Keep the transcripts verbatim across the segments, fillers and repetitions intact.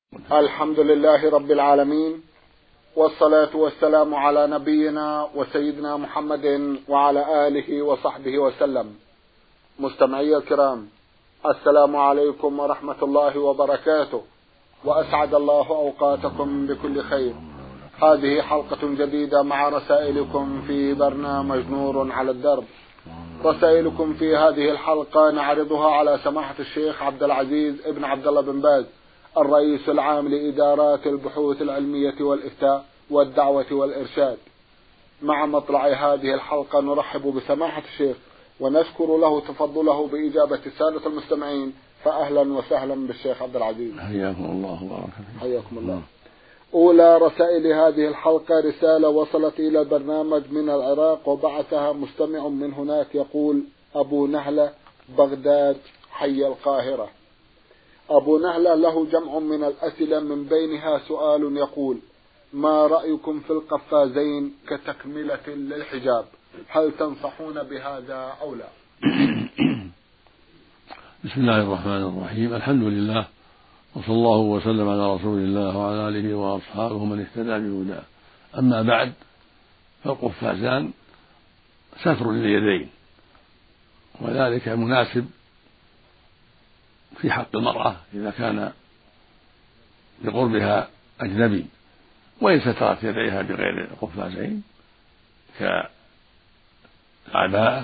الحمد لله رب العالمين، والصلاة والسلام على نبينا وسيدنا محمد وعلى آله وصحبه وسلم. مستمعي الكرام، السلام عليكم ورحمة الله وبركاته، وأسعد الله أوقاتكم بكل خير. هذه حلقة جديدة مع رسائلكم في برنامج نور على الدرب. رسائلكم في هذه الحلقة نعرضها على سماحة الشيخ عبد العزيز ابن عبد الله بن باز، الرئيس العام لإدارات البحوث العلمية والإفتاء والدعوة والإرشاد. مع مطلع هذه الحلقة نرحب بسماحة الشيخ ونشكر له تفضله بإجابة السادة المستمعين، فأهلا وسهلا بالشيخ عبد العزيز. حياكم الله وبارك فيكم. حياكم الله. أولى رسائل هذه الحلقة رسالة وصلت إلى البرنامج من العراق، وبعثها مستمع من هناك يقول: أبو نهلة، بغداد، حي القاهرة. أبو نهلة له جمع من الأسئلة، من بينها سؤال يقول: ما رأيكم في القفازين كتكملة للحجاب؟ هل تنصحون بهذا أو لا؟ بسم الله الرحمن الرحيم، الحمد لله، وصلى الله وسلم على رسول الله وعلى آله وأصحابه من اهتدى بهداه. أما بعد، فالقفازان ستر لليدين، وذلك مناسب في حق المرأة إذا كان بقربها أجنبي، وإن سترت يديها بغير القفازين كالعباءة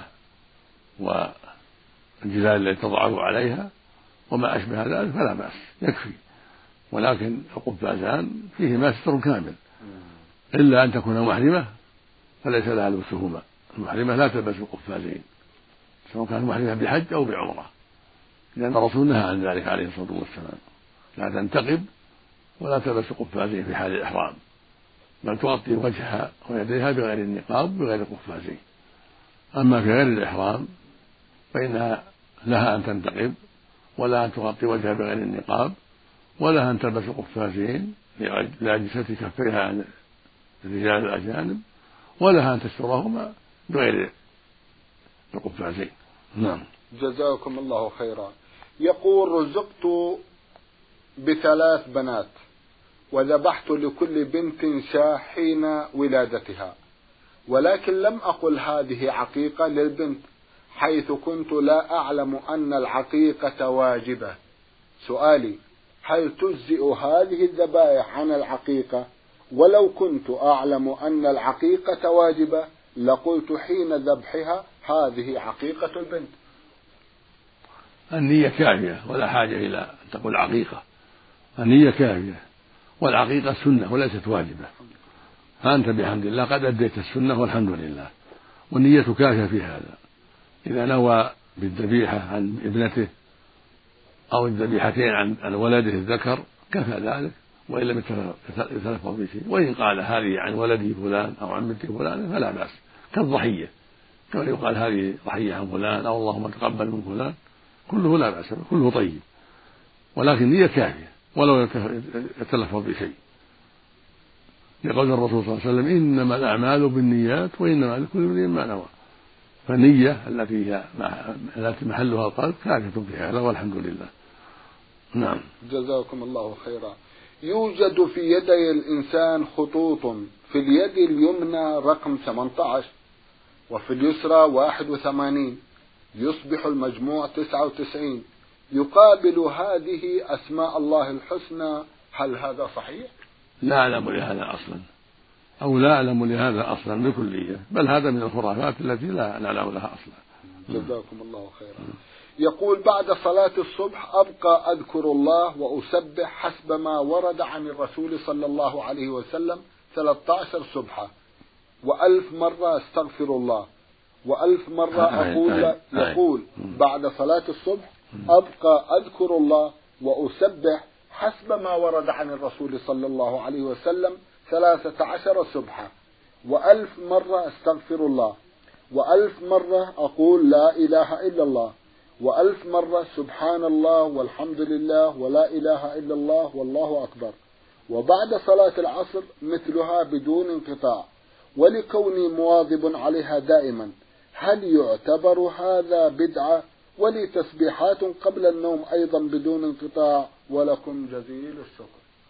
والجلال التي تضعه عليها وما أشبه ذلك فلا بأس، يكفي. ولكن القفازان فيهما ستر كامل، إلا أن تكون محرمة فليس لها لبسهما. المحرمة لا تلبس القفازين سواء كانت محرمة بحج أو بعمرة، لأن الرسول نهى عن ذلك عليه الصلاة والسلام: لا تنتقب ولا تلبس قفازين في حال الإحرام، بل تغطي وجهها ويديها بغير النقاب بغير القفازين. أما في غير الإحرام فإنها لها أن تنتقب، ولا أن تغطي وجهها بغير النقاب، ولا أن تلبس قفازين لأجسة كفيها عن الرجال الأجانب، ولا أن تسترهما بغير القفازين. نعم. جزاكم الله خيرا. يقول: رزقت بثلاث بنات، وذبحت لكل بنت شاة حين ولادتها، ولكن لم أقل هذه عقيقة للبنت، حيث كنت لا أعلم أن العقيقة واجبة. سؤالي: هل تجزئ هذه الذبائح عن العقيقة؟ ولو كنت أعلم أن العقيقة واجبة لقلت حين ذبحها هذه عقيقة البنت. النية كافية، ولا حاجة إلى أن تقول عقيقة. النية كافية، والعقيقة سنة وليست واجبة، فأنت بحمد الله قد أديت السنة والحمد لله، والنية كافية في هذا. إذا نوى بالذبيحة عن ابنته أو الذبيحتين عن ولده الذكر كفى ذلك، وإن لم يتلفظ بشيء. وإن قال هذه عن ولدي فلان أو عن بنت فلان فلا بأس، كالضحية، كما يقال هذه ضحية عن فلان أو اللهم تقبل من فلان، كله لا بأس، كله طيب، ولكن نية كافية ولو يتلفظ بشيء، لقول الرسول صلى الله عليه وسلم: إنما الأعمال بالنيات وإنما لكل امرئ ما نوى. فالنية التي هي التي محلها القلب كافية في هذا، والحمد لله. نعم. جزاكم الله خيرا. يوجد في يدي الإنسان خطوط، في اليد اليمنى رقم ثمانية عشر وفي اليسرى واحد وثمانين، يصبح المجموع تسعة وتسعين، يقابل هذه أسماء الله الحسنى. هل هذا صحيح؟ لا أعلم لهذا أصلا، أو لا أعلم لهذا أصلا بكلية، بل هذا من الخرافات التي لا نعلم لها أصلا. جزاكم الله خيرا. يقول: بعد صلاة الصبح أبقى أذكر الله وأسبح حسب ما ورد عن الرسول صلى الله عليه وسلم ثلاثة عشر سبحة، وألف مرة استغفر الله، وألف مرة أقول. يقول: بعد صلاة الصبح أبقى أذكر الله وأسبح حسب ما ورد عن الرسول صلى الله عليه وسلم ثلاثة عشر سبحة، وألف مرة استغفر الله، وألف مرة أقول لا إله إلا الله، وألف مرة سبحان الله والحمد لله ولا إله إلا الله والله أكبر. وبعد صلاة العصر مثلها بدون انقطاع، ولكوني مواظب عليها دائما. هل يعتبر هذا بدعة؟ ولي تسبيحات قبل النوم أيضا بدون انقطاع، ولكم جزيل الشكر.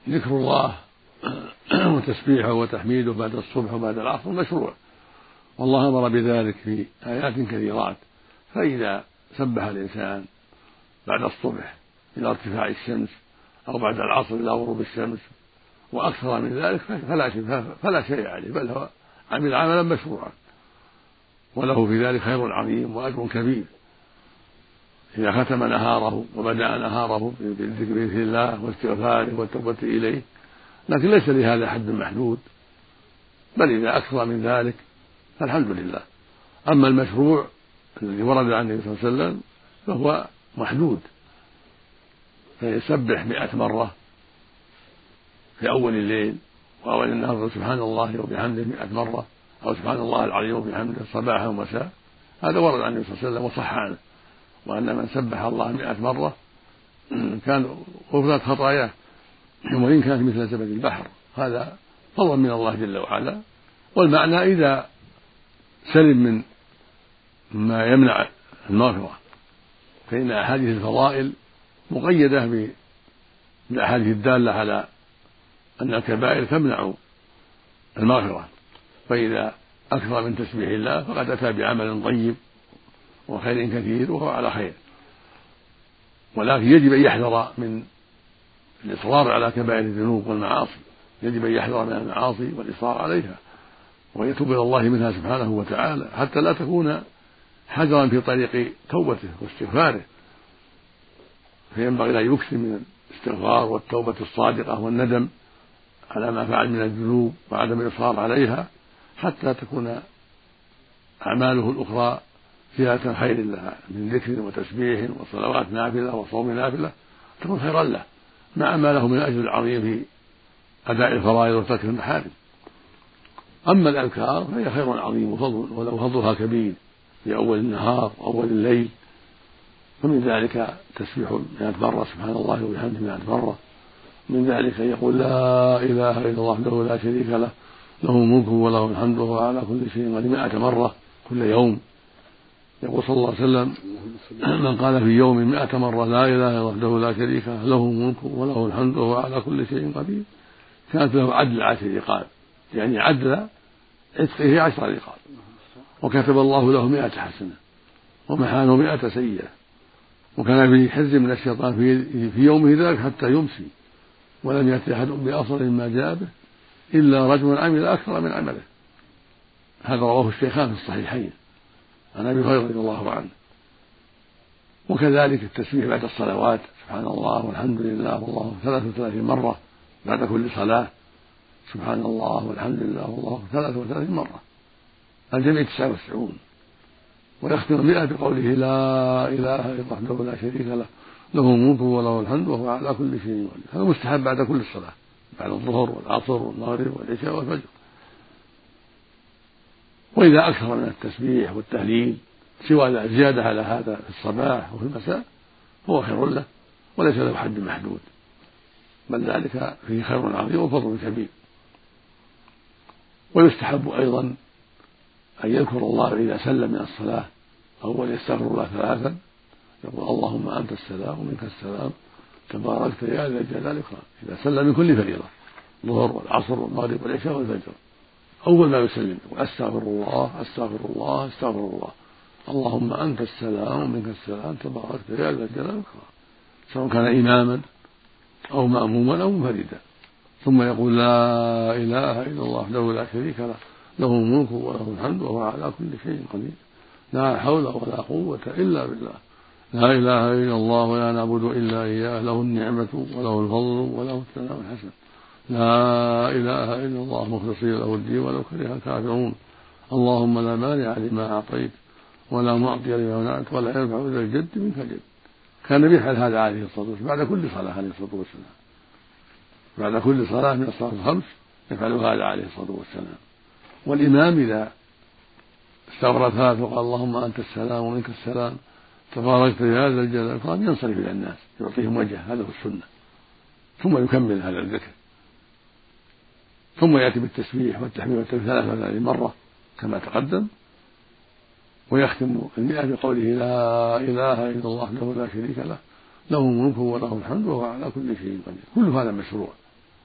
ذكر الله وتسبيحه وتحميده بعد الصبح وبعد العصر مشروع، والله أمر بذلك في آيات كثيرات. فإذا سبح الإنسان بعد الصبح إلى ارتفاع الشمس أو بعد العصر إلى غروب الشمس وأكثر من ذلك فلا شيء, فلا شيء عليه، بل هو عمل عملا مشروعا وله في ذلك خير عظيم وأجر كبير. إذا ختم نهاره وبدأ نهاره بالذكر بذكر الله واستغفاره والتوبة إليه، لكن ليس لهذا حد محدود، بل إذا أكثر من ذلك فالحمد لله. أما المشروع الذي ورد عن النبي صلى الله عليه وسلم فهو محدود، فيسبح مئة مرة في أول الليل وأول النهار سبحان الله وبحمده مئة مرة، أو سبحان الله العظيم وبحمده صباحا ومساء. هذا ورد عن النبي صلى الله عليه وسلم وصح عنه، وأن من سبح الله مئة مرة كان غفرت خطاياه وإن كانت مثل زبد البحر. هذا فضل من الله جل وعلا. والمعنى إذا سلم من ما يمنع المغفرة، فإن أحاديث الفضائل مقيدة بالأحاديث الدالة على أن الكبائر تمنع المغفرة، فإذا أكثر من تسبيح الله فقد أتى بعمل طيب وخير كثير وهو على خير. ولكن يجب أن يحذر من الإصرار على كبائر الذنوب والمعاصي، يجب أن يحذر من المعاصي والإصرار عليها ويتوب إلى الله منها سبحانه وتعالى، حتى لا تكون حجرا في طريق توبته واستغفاره. فينبغي أن يكثر من الاستغفار والتوبة الصادقة والندم على ما فعل من الذنوب وعدم الإصرار عليها، حتى تكون أعماله الأخرى فيها خير لها من ذكر وتسبيح وصلوات نافلة وصوم نافلة تكون خيرا له، مع ما له من الأجر العظيم في أداء الفرائض وترك المحارم. أما الأذكار فهي خير عظيم وفضل، ولو فضلها كبير في أول النهار وأول الليل. ومن ذلك تسبيح مئة مرة سبحان الله وبحمده مئة مرة، من ذلك أن يقول لا إله إلا الله وحده لا شريك له له الملك وله الحمد وهو على كل شيء قدير مئة مرة كل يوم. يقول صلى الله عليه وسلم من قال في يوم مئة مرة لا إله إلا الله وحده لا شريك له له الملك وله الحمد وهو على كل شيء قدير كانت له عدل عشر رقاب، يعني عدل عتقه عشر رقاب، وكتب الله له مئة حسنة ومحانه مئة سيئة، وكان في حرز من الشيطان في, في يومه ذلك حتى يمسي، ولم يأتي أحد بأفضل مما جاء به إلا رجل عمل أكثر من عمله. هذا رواه الشيخان في الصحيحين عن أبي هريرة رضي الله عنه. وكذلك التسبيح بعد الصلوات سبحان الله والحمد لله والله ثلاث وثلاثين مرة بعد كل صلاة، سبحان الله والحمد لله والله ثلاث وثلاثين مرة، الجميع تسعة وتسعون. ويختم مئة بقوله لا إله إلا الله وحده لا شريك له له الملك وله الحمد وهو على كل شيء قدير. هذا مستحب بعد كل صلاة، بعد الظهر والعصر والمغرب والعشاء والفجر. وإذا أكثر من التسبيح والتهليل سوى زيادة على هذا في الصباح وفي المساء هو خير له وليس له حد محدود، بل ذلك فيه خير عظيم وفضل كبير. ويستحب أيضا أن يذكر الله إذا سلم من الصلاة أو يستغفر الله ثلاثا، يقول اللهم أنت السلام ومنك السلام تباركت يا ذا الجلال والإكرام، إذا سلم من كل فريضة الظهر والعصر والمغرب والعشاء والفجر أول ما يسلم يقول أستغفر الله أستغفر الله أستغفر الله اللهم أنت السلام ومنك السلام تباركت يا ذا الجلال والإكرام، سواء كان إماما أو مأموما أو منفردا. ثم يقول لا إله إلا الله وحده لا شريك له له الملك وله الحمد وهو على كل شيء قدير لا حول ولا قوة إلا بالله لا إله إلا الله ولا نعبد إلا إياه له النعمة وله الفضل وله الثناء الحسن لا إله إلا الله مخلصين له الدين ولو كره الكافرون اللهم لا مانع لما أعطيت ولا معطي لما منعت ولا ينفع ذا الجد منك الجد. كان يفعل هذا عليه الصلاة والسلام بعد كل صلاة عليه الصلاة والسلام، بعد كل صلاة من الصلاة الخمس يفعل هذا عليه الصلاة والسلام. والإمام إذا استغفر ثلاث وقال اللهم أنت السلام ومنك السلام تباركت يا ذا الجلال والإكرام ينصرف إلى الناس يعطيهم وجه، هذا هو السنة، ثم يكمل هذا الذكر، ثم يأتي بالتسبيح والتحميد والتكبير ثلاث وثلاثين مرة كما تقدم، ويختم المئة بقوله لا إله إلا الله وحده لا شريك له له الملك وله الحمد وهو على كل شيء قدير. كل هذا مشروع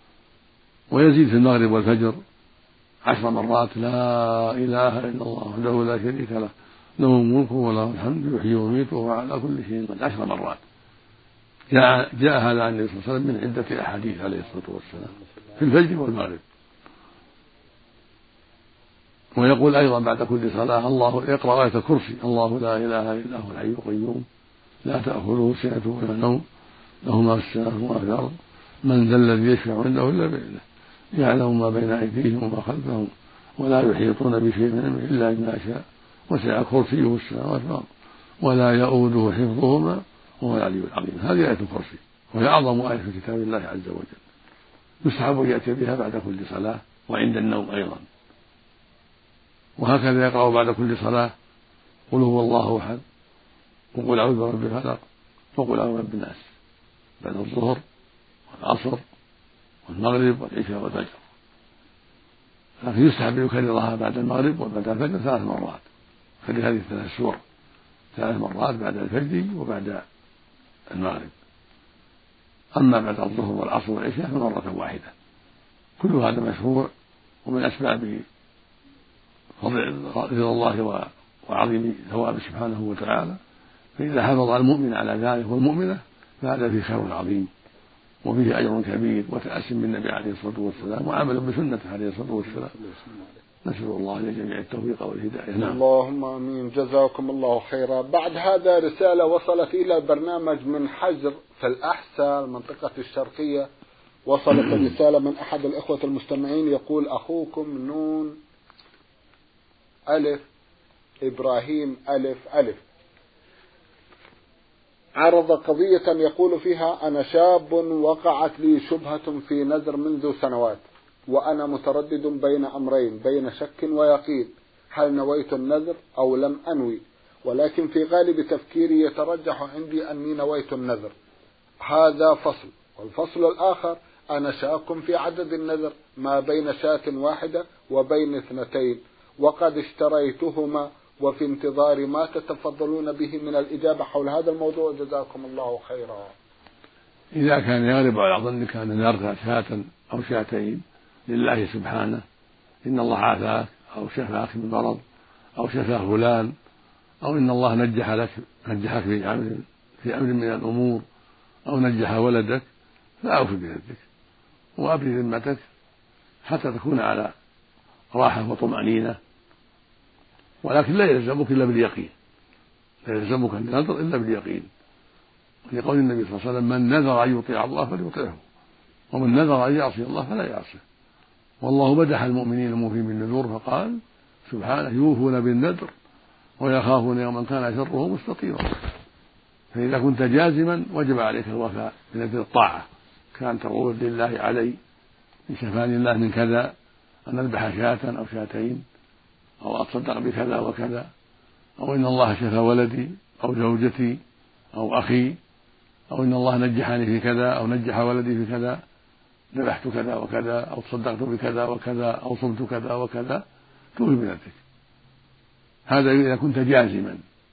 ويزيد في المغرب والفجر عشر مرات لا إله إلا الله وحده لا شريك له له الملك وله الحمد يحيي ويميت وهو على كل شيء قدير عشر مرات. جاء, جاء هذا عن النبي صلى الله عليه وسلم من عدة أحاديث عليه الصلاة والسلام في الفجر والمغرب. ويقول أيضا بعد كل صلاة الله يقرأ آية الكرسي الله لا إله إلا هو الحي القيوم لا تأخذه سنة ولا نوم له ما في السماوات وما في الأرض من ذا الذي يشفع عنده إلا بإذنه يعلم ما بين أيديهم وما خلفهم ولا يحيطون بشيء من علمه إلا بما شاء وسع كرسيه السماوات والأرض ولا يؤوده حفظهما وهو العلي العظيم. هذه آية الكرسي وهي أعظم آية في كتاب الله عز وجل. يستحب أن يأتي بها بعد كل صلاة وعند النوم أيضا. وهكذا يقرأ بعد كل صلاة قل هو الله أحد وقل أعوذ برب الفلق وقل أعوذ برب الناس بعد الظهر والعصر والمغرب والعشاء والفجر. لكن يستحب أن يكررها بعد المغرب وبعد الفجر ثلاث مرات كرر هذه الثلاث سور ثلاث مرات بعد الفجر وبعد المغرب. أما بعد الظهر والعصر والعشاء فمرة واحدة. كل هذا مشروع ومن أسباب فضل رضا الله وعظيم ثوابه سبحانه وتعالى. فإذا حافظ المؤمن على ذلك والمؤمنة فهذا فيه خير عظيم وفيه أجر كبير وتأسي بالنبي عليه الصلاة والسلام وعمل بسنته عليه الصلاة والسلام. نسأل الله لجميع التوفيق والهداية. نعم. اللهم آمين. جزاكم الله خيرا. بعد هذا رسالة وصلت إلى البرنامج من حجر في الأحساء المنطقة الشرقية. وصلت الرسالة من أحد الإخوة المستمعين يقول أخوكم نون ألف إبراهيم ألف ألف عرض قضية يقول فيها أنا شاب وقعت لي شبهة في نذر منذ سنوات وأنا متردد بين أمرين بين شك ويقين هل نويت النذر أو لم أنوي ولكن في غالب تفكيري يترجح عندي أني نويت النذر. هذا فصل. والفصل الآخر أنا شاك في عدد النذر ما بين شاة واحدة وبين اثنتين وقد اشتريتهما وفي انتظار ما تتفضلون به من الإجابة حول هذا الموضوع. جزاكم الله خيرا. إذا كان يغلب على ظنك أن نذرت شاة أو شاتين لله سبحانه إن الله عافاك أو شفاك من مرض أو شفى فلان أو إن الله نجح لك نجحك في أمر في أمر من الأمور أو نجح ولدك فأوف بذمتك وأبري ذمتك حتى تكون على راحة وطمأنينة. ولكن لا يلزمك إلا باليقين لا يلزمك النذر إلا باليقين لقول النبي صلى الله عليه وسلم من نذر أن يطيع الله فليطيعه ومن نذر أن يعصي الله فلا يعصيه. والله مدح المؤمنين الموفين بالنذور فقال سبحانه يوفون بالنذر ويخافون يوما كان شره مستطيرا. فإذا كنت جازما وجب عليك الوفاء بنذر الطاعة كان تقول لله علي إن شفاني الله من كذا أن أذبح شاة أو شاتين أو أتصدق بكذا وكذا أو إن الله شفى ولدي أو زوجتي أو أخي أو إن الله نجحني في كذا أو نجح ولدي في كذا ذبحت كذا وكذا أو تصدقت بكذا وكذا أو صمت كذا وكذا توفي بنفسك. هذا إذا كنت جازما.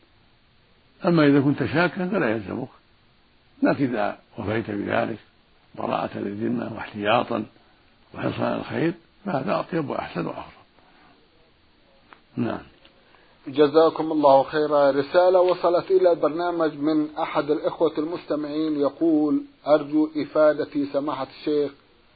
أما إذا كنت شاكا فلا يلزمك لكن إذا وفيت بذلك براءة للذمة واحتياطا وحرصا على الخير فهذا أطيب وأحسن وأفضل. نعم. جزاكم الله خيرا. رسالة وصلت إلى البرنامج من أحد الإخوة المستمعين يقول أرجو إفادتي سماحة الشيخ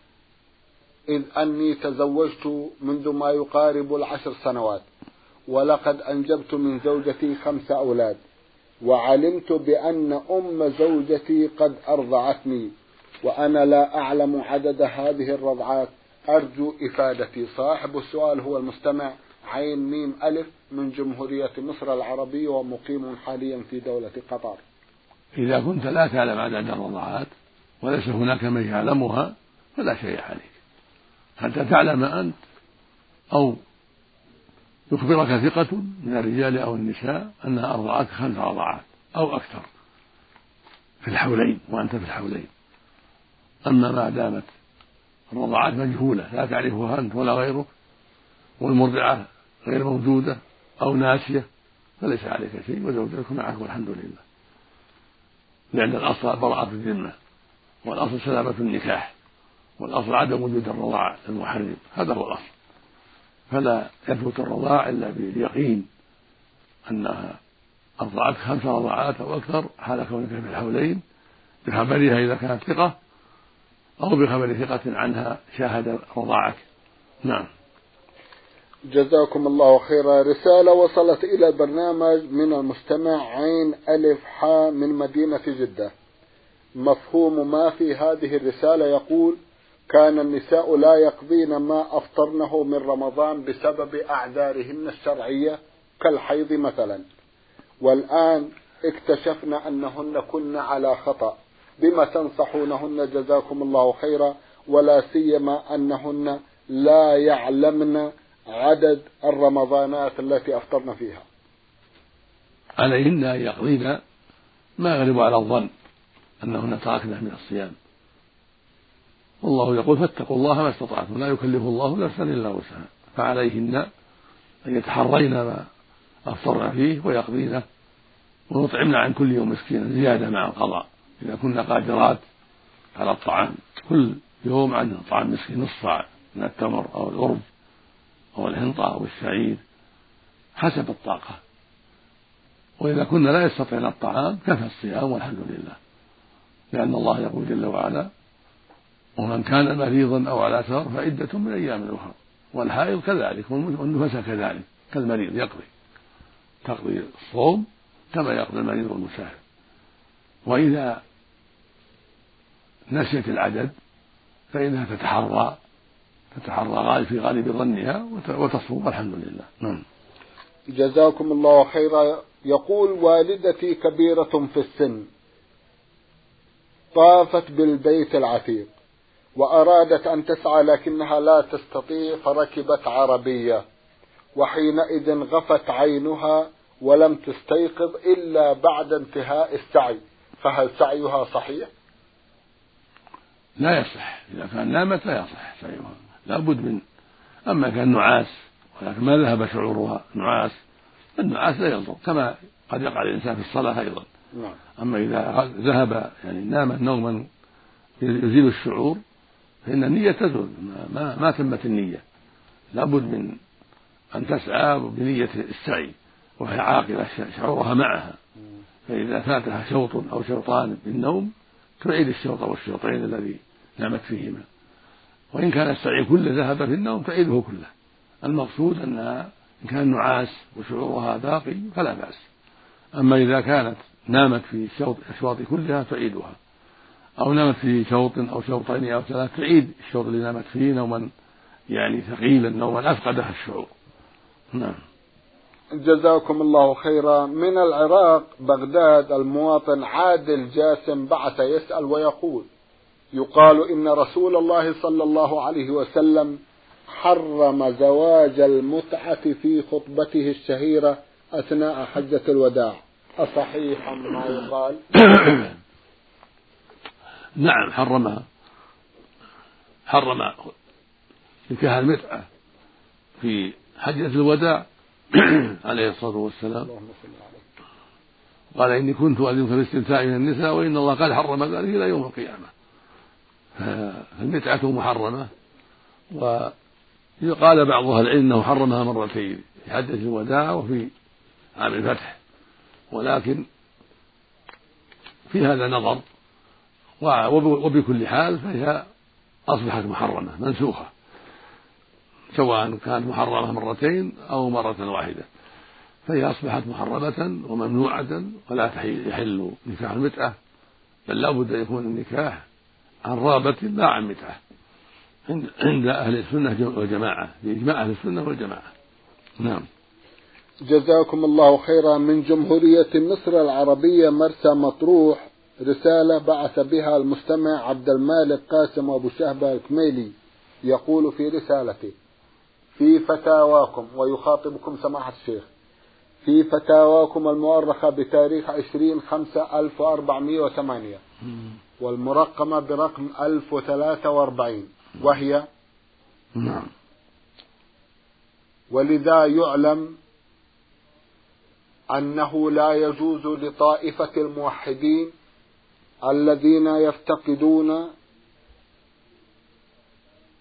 إذ أني تزوجت منذ ما يقارب العشر سنوات ولقد أنجبت من زوجتي خمس أولاد وعلمت بأن أم زوجتي قد أرضعتني وأنا لا أعلم عدد هذه الرضعات. أرجو إفادتي. صاحب السؤال هو المستمع عين ميم ألف من جمهورية مصر العربية ومقيم حاليا في دولة قطر. إذا كنت لا تعلم عدد الرضعات وليس هناك من يعلمها فلا شيء عليك حتى تعلم أنت أو يخبرك ثقة من الرجال أو النساء أنها أرضعت خمس رضعات أو أكثر في الحولين وأنت في الحولين. أما ما دامت الرضعات مجهولة لا تعرفها أنت ولا غيرك والمرضعة غير موجودة أو ناسية فليس عليك شيء وزوجتك معك والحمد لله لأن الأصل براءة الذمة والأصل سلامة النكاح والأصل عدم وجود الرضاع المحرم، هذا هو الأصل. فلا يثبت الرضاع إلا باليقين أنها أرضعت خمس رضاعات أو أكثر حال كونك في الحولين، بخبرها إذا كانت ثقة أو بخبر ثقة عنها شاهد رضاعك. نعم. جزاكم الله خيرا. رسالة وصلت إلى البرنامج من المستمع عين ألف حاء من مدينة جدة. مفهوم ما في هذه الرسالة يقول: كان النساء لا يقضين ما أفطرنه من رمضان بسبب أعذارهن الشرعية كالحيض مثلا، والآن اكتشفنا أنهن كن على خطأ، بما تنصحونهن جزاكم الله خيرا، ولا سيما أنهن لا يعلمن عدد الرمضانات التي أفطرن فيها؟ عليهن أن يقضين ما يغلب على الظن أنهن تركن من الصيام، والله يقول: فاتقوا الله ما استطعتم، لا يكلف الله نفسا إلا وسعها، فعليهن أن يتحرين ما أفطرن فيه ويقضين، ويطعمن عن كل يوم مسكينا زيادة مع القضاء إذا كنا قادرات على الطعام، كل يوم عن طعام مسكين نصف صاع من التمر أو الأرز أو الحنطة أو الشعير حسب الطاقة. وإذا كنا لا يستطيعن الطعام كفى الصيام والحمد لله، لأن الله يقول جل وعلا: ومن كان مريضا أو على سفر فعدة من أيام أخرى. والحائض كذلك والنفساء كذلك كالمريض يقضي تقضي الصوم كما يقضي المريض والمسافر. وإذا نسيت العدد فإنها تتحرى تتحرى غالب في غالب ظنها وتصوم والحمد لله. نعم. جزاكم الله خيرا. يقول: والدتي كبيرة في السن، طافت بالبيت العتيق وأرادت أن تسعى لكنها لا تستطيع، فركبت عربية، وحينئذ غفت عينها ولم تستيقظ إلا بعد انتهاء السعي، فهل سعيها صحيح؟ لا يصح، إذا كان نامت لا يصح سعيها، لا بد من. أما كان نعاس ولكن ما ذهب شعورها نعاس، النعاس لا يضر، كما قد يقع الإنسان في الصلاة أيضا. نعم. أما إذا ذهب يعني نام نوما يزيل الشعور فإن النية تزول، ما, ما تمت النية، لا بد من أن تسعى بنية السعي وهي عاقلة شعورها معها، فإذا فاتها شوط أو شوطان بالنوم تعيد الشوط والشوطين الذي نامت فيهما، وإن كان السعي كله ذهب في النوم تعيده كله. المقصود أنها إن كان نعاس وشعورها باقي فلا بأس، أما إذا كانت نامت في الشوط كلها تعيدها، أو نامت في شوط أو شوطين أو ثلاث تعيد الشوط اللي نامت فيه نوما يعني ثقيلا، نوما أفقدها الشعور. نعم. جزاكم الله خيرا. من العراق بغداد المواطن عادل جاسم بعث يسأل ويقول: يقال إن رسول الله صلى الله عليه وسلم حرم زواج المتعة في خطبته الشهيرة أثناء حجة الوداع، أصحيح ما يقال؟ نعم، حرمها، حرم نكاح المتعة في حجة الوداع عليه الصلاة والسلام، قال: إني كنت أذن في الاستمتاع من النساء وإن الله قد حرم ذلك إلى يوم القيامة. فالمتعة محرمة، وقال بعض أهل العلم أنه حرمها مرتين، في حجة الوداع وفي عام الفتح، ولكن في هذا نظر، وبكل حال فهي أصبحت محرمة منسوخة، سواء كانت محرمة مرتين أو مرة واحدة، فهي أصبحت محرمة وممنوعة، ولا يحل نكاح المتعة، بل لا بد أن يكون النكاح عن رغبة لا عن متعة عند أهل السنة والجماعة، بإجماع أهل السنة والجماعة. نعم. جزاكم الله خيرا. من جمهورية مصر العربية مرسى مطروح رسالة بعث بها المستمع عبد المالك قاسم أبو شهبة الكميلي، يقول في رسالته: في فتاواكم، ويخاطبكم سماحة الشيخ، في فتاواكم المؤرخة بتاريخ عشرين خمسة ألف وأربعمائة وثمانية والمرقمة برقم ألف وثلاثة وأربعين، وهي: نعم. ولذا يعلم أنه لا يجوز لطائفة الموحدين الذين يفتقدون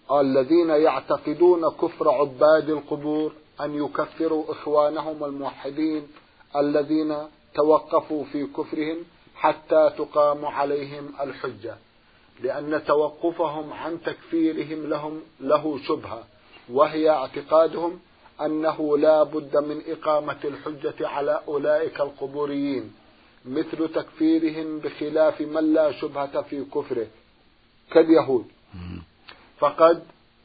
الذين يعتقدون كفر عباد القبور أن يكفروا إخوانهم الموحدين الذين توقفوا في كفرهم حتى تقام عليهم الحجة، لأن توقفهم عن تكفيرهم لهم له شبهة، وهي اعتقادهم أنه لا بد من إقامة الحجة على أولئك القبوريين، مثل تكفيرهم بخلاف من لا شبهة في كفره كاليهود. فقد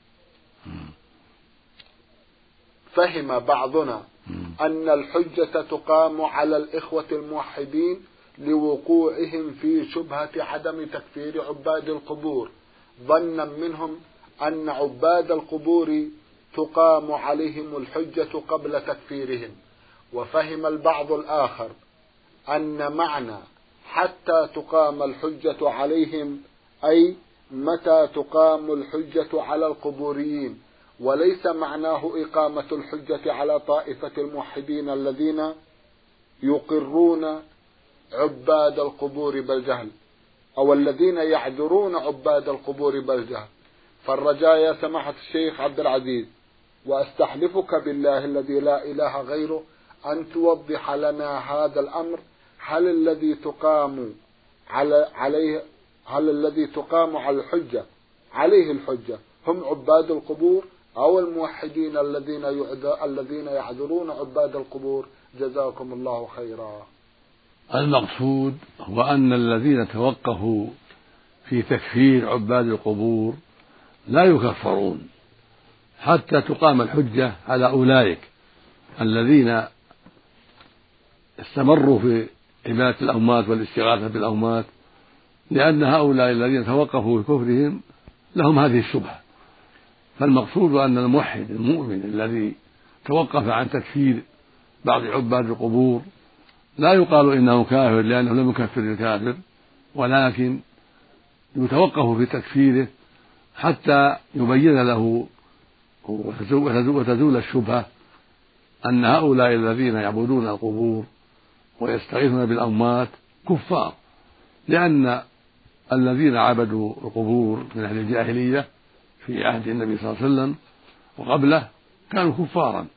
فهم بعضنا أن الحجة تقام على الإخوة الموحدين لوقوعهم في شبهة عدم تكفير عباد القبور، ظنا منهم أن عباد القبور تقام عليهم الحجة قبل تكفيرهم. وفهم البعض الآخر أن معنى حتى تقام الحجة عليهم أي متى تقام الحجة على القبوريين، وليس معناه إقامة الحجة على طائفة الموحدين الذين يقرون عباد القبور بالجهل، أو الذين يعذرون عباد القبور بالجهل. فالرجاء يا سماحة الشيخ عبد العزيز، وأستحلفك بالله الذي لا إله غيره، أن توضح لنا هذا الأمر. هل الذي تقام على عليه هل الذي تقام على الحجة عليه الحجة هم عباد القبور أو الموحدين الذين الذين يعذرون عباد القبور؟ جزاكم الله خيرا. المقصود هو أن الذين توقفوا في تكفير عباد القبور لا يكفرون حتى تقام الحجة على أولئك الذين استمروا في عبادة الأموات والاستغاثة بالأموات، لأن هؤلاء الذين توقفوا في كفرهم لهم هذه الشبهة. فالمقصود أن الموحد المؤمن الذي توقف عن تكفير بعض عباد القبور لا يقال إنه كافر لأنه لم يكفر الكافر، ولكن يتوقف في تكفيره حتى يبين له وتزول الشبهة أن هؤلاء الذين يعبدون القبور ويستغيثون بالأموات كفار، لأن الذين عبدوا القبور من أهل الجاهلية في عهد النبي صلى الله عليه وسلم وقبله كانوا كفارا،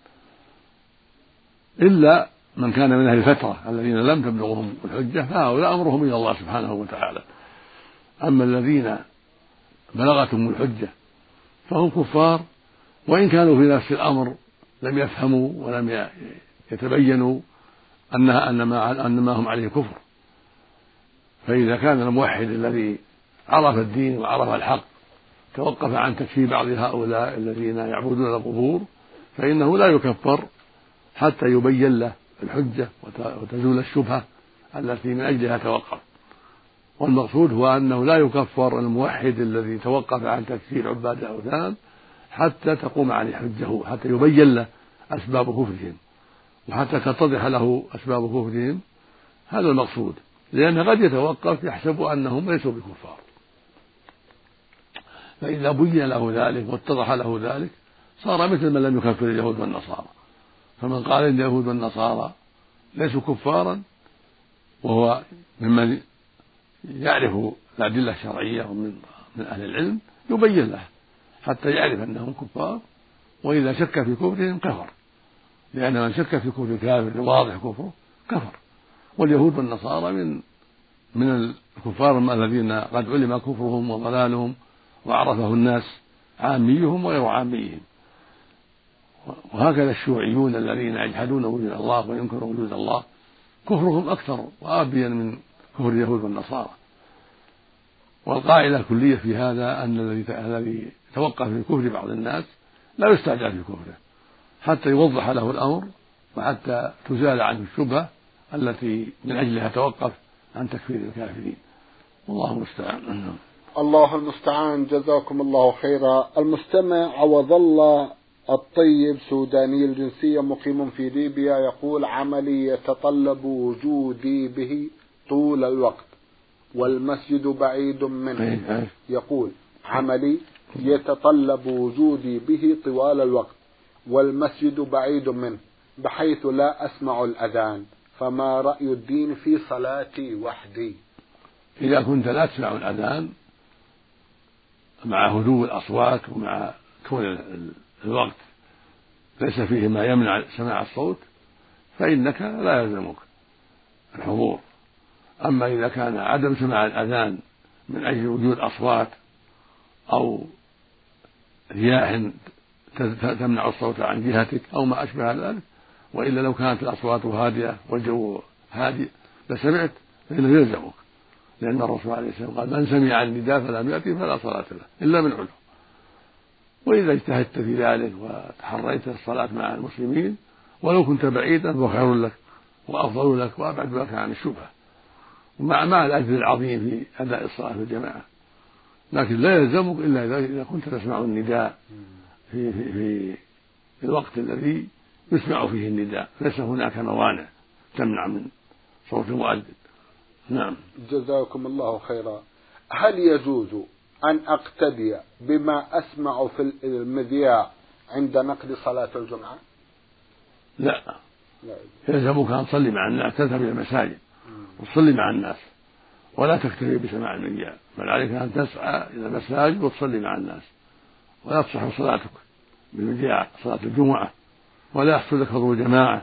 إلا من كان من أهل الفترة الذين لم تبلغهم الحجة، فهؤلاء أمرهم إلى الله سبحانه وتعالى. أما الذين بلغتهم الحجة فهم كفار، وإن كانوا في نفس الأمر لم يفهموا ولم يتبينوا أنها أن ما أن ما هم عليه كفر. فإذا كان الموحد الذي عرف الدين وعرف الحق توقف عن تكفير بعض هؤلاء الذين يعبدون القبور فإنه لا يكفر حتى يبين له الحجة وتزول الشبهة التي من أجلها توقف. والمقصود هو أنه لا يكفر الموحد الذي توقف عن تكفير عباد الأوثان حتى تقوم عليه حجه، حتى يبين له أسباب كفرهم وحتى تتضح له أسباب كفرهم. هذا المقصود، لأنه قد يتوقف يحسب أنهم ليسوا بكفار، فإذا بين له ذلك واتضح له ذلك صار مثل من لم يكفر اليهود والنصارى. فمن قال إن اليهود والنصارى ليسوا كفارا وهو ممن يعرف الأدلة الشرعية ومن من أهل العلم يبين له حتى يعرف أنهم كفار، وإذا شك في كفرهم كفر، لأن من شك في كفر كافر واضح كفره كفر. واليهود والنصارى من من الكفار الذين قد علم كفرهم وضلالهم وعرفه الناس عاميهم وغير عاميهم. وهكذا الشيوعيون الذين يجحدون وجود الله وينكرون وجود الله كفرهم أكثر وأبين من كفر اليهود والنصارى. والقاعدة الكلية في هذا أن الذي توقف في كفر بعض الناس لا يستعجل في كفره حتى يوضح له الأمر وحتى تزال عنه الشبهة التي من أجلها توقف عن تكفير الكافرين. والله المستعان. الله المستعان. جزاكم الله خيرا. المستمع عوض الله الطيب سوداني الجنسية مقيم في ليبيا يقول: عملي يتطلب وجودي به طول الوقت والمسجد بعيد منه. يقول: عملي يتطلب وجودي به طوال الوقت والمسجد بعيد منه بحيث لا أسمع الأذان، فما رأي الدين في صلاتي وحدي؟ إذا كنت لا تسمع الأذان مع هدوء الأصوات ومع كون الوقت ليس فيه ما يمنع سماع الصوت فإنك لا يلزمك الحضور. أما إذا كان عدم سماع الأذان من أجل وجود أصوات أو رياح تمنع الصوت عن جهتك أو ما أشبه ذلك، وإلا لو كانت الأصوات هادئة والجو هادئ لسمعت فإنه يلزمك، لأن الرسول عليه السلام قال: من سمع النداء فلم يأتي فلا صلاة له إلا من عذر. وإذا اجتهدت في ذلك وتحريت الصلاة مع المسلمين ولو كنت بعيدا فهو خير لك وأفضل لك وأبعد لك عن الشبهة، ومع مع الأجر العظيم في أداء الصلاة في الجماعة. لكن لا يلزمك إلا إذا كنت تسمع النداء في, في, في الوقت الذي يسمع فيه النداء، ليس هناك موانع تمنع من صوت المؤذن. نعم. جزاكم الله خيرا. هل يجوز أن أقتدي بما أسمع في المذياع عند نقل صلاة الجمعة؟ لا، يلزمك أن تصلي مع الناس، تذهب إلى المساجد وتصلي مع الناس ولا تكتفي بسماع المذياع، بل عليك أن تسعى إلى المساجد وتصلي مع الناس، ولا تصح صلاتك بالمذياع صلاة الجمعة، ولا يحصل لك حضور جماعة،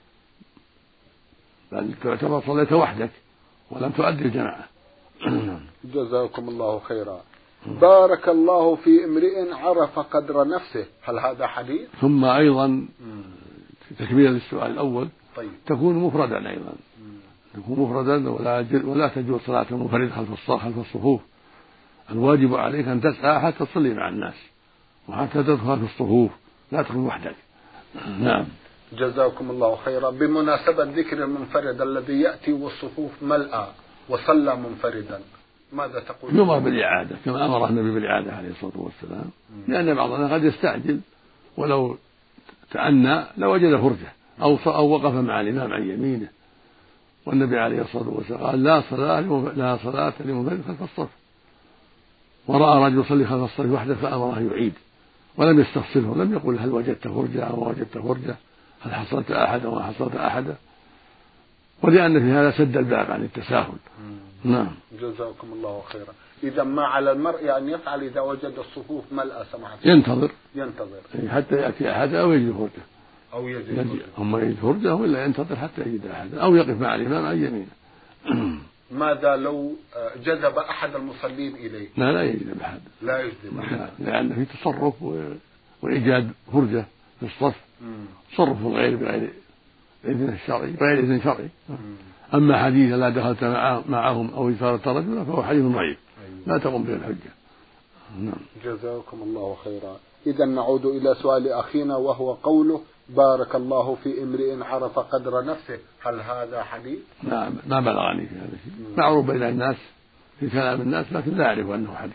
بل تعتبر صليت وحدك ولم تؤدي الجماعة. جزاكم الله خيرا. بارك الله في امرئ عرف قدر نفسه، هل هذا حديث؟ ثم أيضا تكميلا للسؤال الأول، طيب. تكون مفردا أيضا، تكون مفردا ولا ولا تجوز صلاة المنفرد خلف الصف خلف الصفوف. الواجب عليك أن تسعى حتى تصلي مع الناس وحتى تدخل في الصفوف، لا تكون وحدك. نعم. جزاكم الله خيرا. بمناسبة ذكر المنفرد الذي يأتي والصفوف ملأى وصلى منفردا، ماذا تقول؟ يؤمر بالإعادة كما أمر النبي بالإعادة عليه الصلاة والسلام، لأن بعضنا قد يستعجل ولو تأنى لوجد فرجة أو أو وقف مع الإمام عن يمينه، والنبي عليه الصلاة والسلام قال: لا صلاة لا صلاة لمنفرد خلف الصف. ورأى رجل يصلي خلف الصف وحده فأمره يعيد ولم يستفصله، لم يقل: هل وجدت فرجة أو وجدت فرجة، هل حصلت أحد أو ما حصلت أحدا، ولأن في هذا سد الباب عن التساهل. نعم. جزاكم الله خيرا. إذا ما على المرء أن يفعل إذا وجد الصفوف ملأى سماحة ينتظر ينتظر حتى يأتي أحد أو يجد فرجة أو يجد فرجة أما يجد فرجة ولا ينتظر حتى يجد أحد أو يقف مع الإمام عن يمينه. ماذا لو جذب أحد المصلين إليه؟ لا لا يجذب أحد، لا يجذب أحد، لأن في تصرف وإيجاد فرجة في الصف، تصرف الغير بغير إذن الشرعي بغير إذن شرعي. أما حديث لا دخلت معهم أو إثارة رجلا فهو حديث ضعيف لا تقوم به الحجة. نعم. جزاكم الله خيرا. إذا نعود إلى سؤال أخينا وهو قوله: بارك الله في امرئ عرف قدر نفسه، هل هذا حديث؟ نعم، ما بلغني في هذا الشيء، معروف بين الناس في كلام الناس لكن لا أعرف أنه حديث.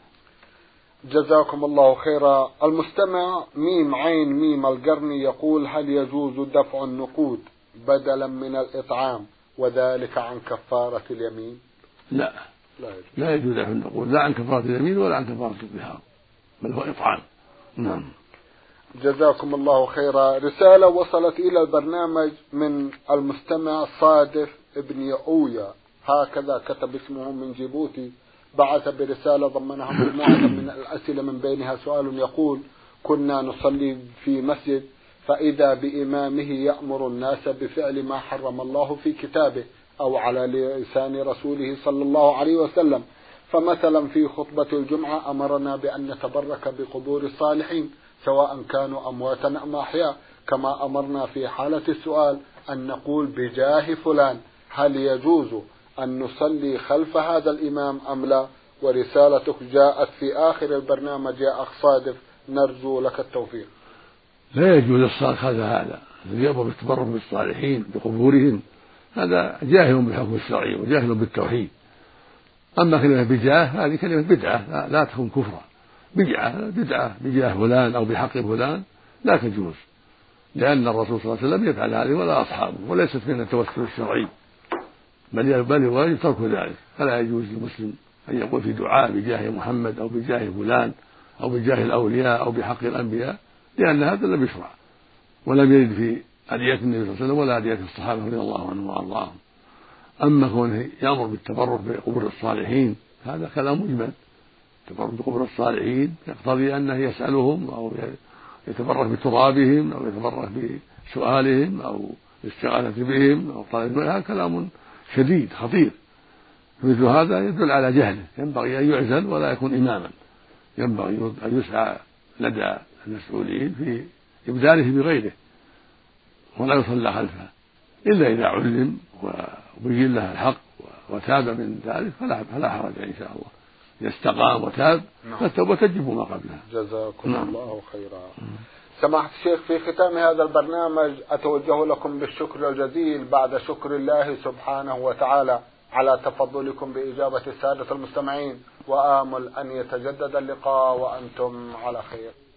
جزاكم الله خيرا. المستمع ميم عين ميم القرني يقول: هل يجوز دفع النقود بدلا من الإطعام وذلك عن كفارة اليمين؟ لا لا يجوز, لا يجوز دفع النقود لا عن كفارة اليمين ولا عن كفارة الظهار، بل هو إطعام. نعم. جزاكم الله خيرا. رسالة وصلت إلى البرنامج من المستمع صادف ابن يؤويا، هكذا كتب اسمه، من جيبوتي. بعث برسالة ضمنها مجموعة من الأسئلة من بينها سؤال يقول: كنا نصلي في مسجد فإذا بإمامه يأمر الناس بفعل ما حرم الله في كتابه أو على لسان رسوله صلى الله عليه وسلم، فمثلا في خطبة الجمعة أمرنا بأن نتبرك بقبور الصالحين سواء كانوا أمواتا أم أحياء، كما أمرنا في حالة السؤال أن نقول بجاه فلان، هل يجوز أن نصلي خلف هذا الإمام أم لا؟ ورسالتك جاءت في آخر البرنامج يا أخ صادف، نرجو لك التوفيق. لا يجوز الصلاة خلف هذا الذي يأمر بالتبرك بالصالحين بقبورهم، هذا جاهل بالحكم الشرعي وجاهل بالتوحيد. أما كلمة بجاه هذه كلمة بدعة لا, لا تكون كفرا، بدعة بدعة بجاه فلان أو بحق فلان لا تجوز، لأن الرسول صلى الله عليه وسلم يفعل هذه ولا أصحابه، وليست من التوسل الشرعي، بل بل الواجب ترك ذلك. فلا يجوز للمسلم أن يقول في دعاء بجاه محمد أو بجاه فلان أو بجاه الأولياء أو بحق الأنبياء، لأن هذا لم يشرع ولم يرد في أدعية النبي صلى الله عليه وسلم ولا أدعية الصحابة رضي الله عنهم وأرضاهم. أما كونه يأمر بالتبرك بقبور الصالحين هذا كلام مجمل التبرك بقبور الصالحين يقتضي أنه يسألهم أو يتبرك بترابهم أو يتبرك بسؤالهم أو الاستغاثة بهم أو طلب. هذا كلام شديد خطير، مثل هذا يدل على جهله، ينبغي أن يعزل ولا يكون إماما، ينبغي أن يسعى لدى المسؤولين في إبداله بغيره ولا يصلى خلفه، إلا إذا علم وبين له الحق وتاب من ذلك فلا, فلا حرج إن شاء الله، إذا استقام وتاب فالتوبة تجب ما قبلها. جزاكم نعم. الله خيرا. سماحة الشيخ، في ختام هذا البرنامج أتوجه لكم بالشكر الجزيل بعد شكر الله سبحانه وتعالى على تفضلكم بإجابة السادة المستمعين، وآمل أن يتجدد اللقاء وأنتم على خير.